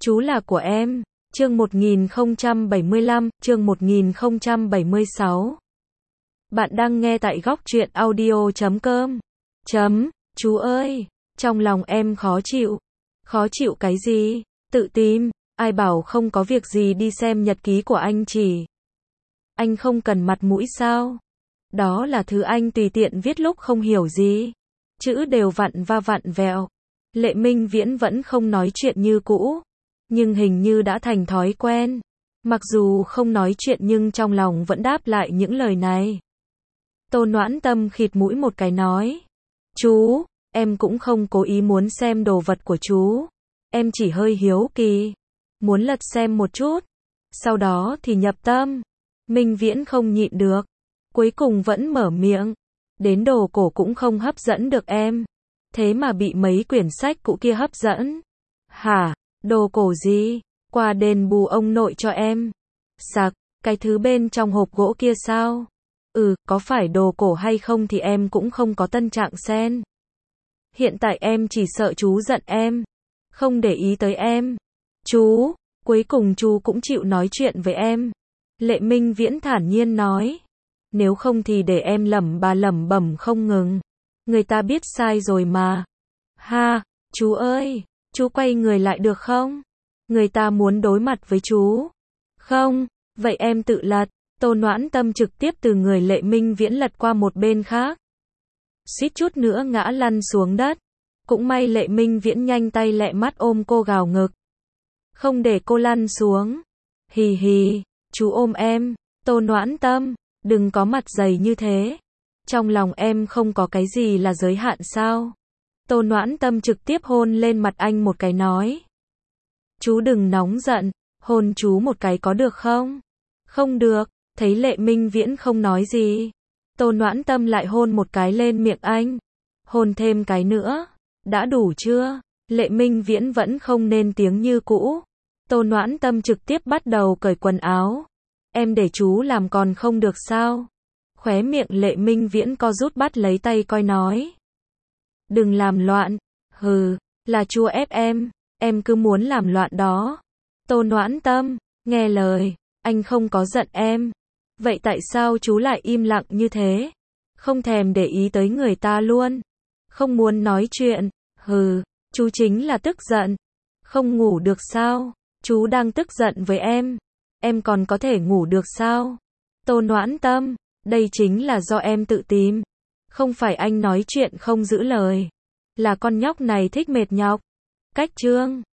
Chú là của em. Chương 1075, chương 1076. Bạn đang nghe tại góc truyện audio.com. Chú ơi, trong lòng em khó chịu. Khó chịu cái gì? Tự tìm, ai bảo không có việc gì đi xem nhật ký của anh chỉ. Anh không cần mặt mũi sao? Đó là thứ anh tùy tiện viết lúc không hiểu gì. Chữ đều vặn va vặn vẹo. Lệ Minh Viễn vẫn không nói chuyện như cũ. Nhưng hình như đã thành thói quen. Mặc dù không nói chuyện nhưng trong lòng vẫn đáp lại những lời này. Tô Noãn Tâm khịt mũi một cái nói. Chú, em cũng không cố ý muốn xem đồ vật của chú. Em chỉ hơi hiếu kỳ. Muốn lật xem một chút. Sau đó thì nhập tâm. Minh Viễn không nhịn được. Cuối cùng vẫn mở miệng. Đến đồ cổ cũng không hấp dẫn được em. Thế mà bị mấy quyển sách cũ kia hấp dẫn. Hả? Đồ cổ gì? Qua đền bù ông nội cho em. Sặc, cái thứ bên trong hộp gỗ kia sao? Có phải đồ cổ hay không thì em cũng không có tân trạng xen. Hiện tại em chỉ sợ chú giận em. Không để ý tới em. Chú, cuối cùng chú cũng chịu nói chuyện với em. Lệ Minh Viễn thản nhiên nói. Nếu không thì để em lẩm bẩm không ngừng. Người ta biết sai rồi mà. Ha, chú ơi, chú quay người lại được không? Người ta muốn đối mặt với chú. Không, vậy em tự lật. Tô Noãn Tâm trực tiếp từ người Lệ Minh Viễn lật qua một bên khác. Suýt chút nữa ngã lăn xuống đất. Cũng may Lệ Minh Viễn nhanh tay lẹ mắt ôm cô gào ngực. Không để cô lăn xuống. Hì hì, chú ôm em. Tô Noãn Tâm, đừng có mặt dày như thế. Trong lòng em không có cái gì là giới hạn sao? Tô Noãn Tâm trực tiếp hôn lên mặt anh một cái nói. Chú đừng nóng giận, hôn chú một cái có được không? Không được, thấy Lệ Minh Viễn không nói gì. Tô Noãn Tâm lại hôn một cái lên miệng anh. Hôn thêm cái nữa. Đã đủ chưa? Lệ Minh Viễn vẫn không nên tiếng như cũ. Tô Noãn Tâm trực tiếp bắt đầu cởi quần áo. Em để chú làm còn không được sao? Khóe miệng Lệ Minh Viễn co rút bắt lấy tay coi nói. Đừng làm loạn. Hừ, là chú ép em cứ muốn làm loạn đó. Tô Noãn Tâm, nghe lời, anh không có giận em. Vậy tại sao chú lại im lặng như thế? Không thèm để ý tới người ta luôn. Không muốn nói chuyện. Hừ, chú chính là tức giận. Không ngủ được sao? Chú đang tức giận với em còn có thể ngủ được sao? Tô Noãn Tâm, đây chính là do em tự tìm. Không phải anh nói chuyện không giữ lời. Là con nhóc này thích mệt nhọc. Cách chương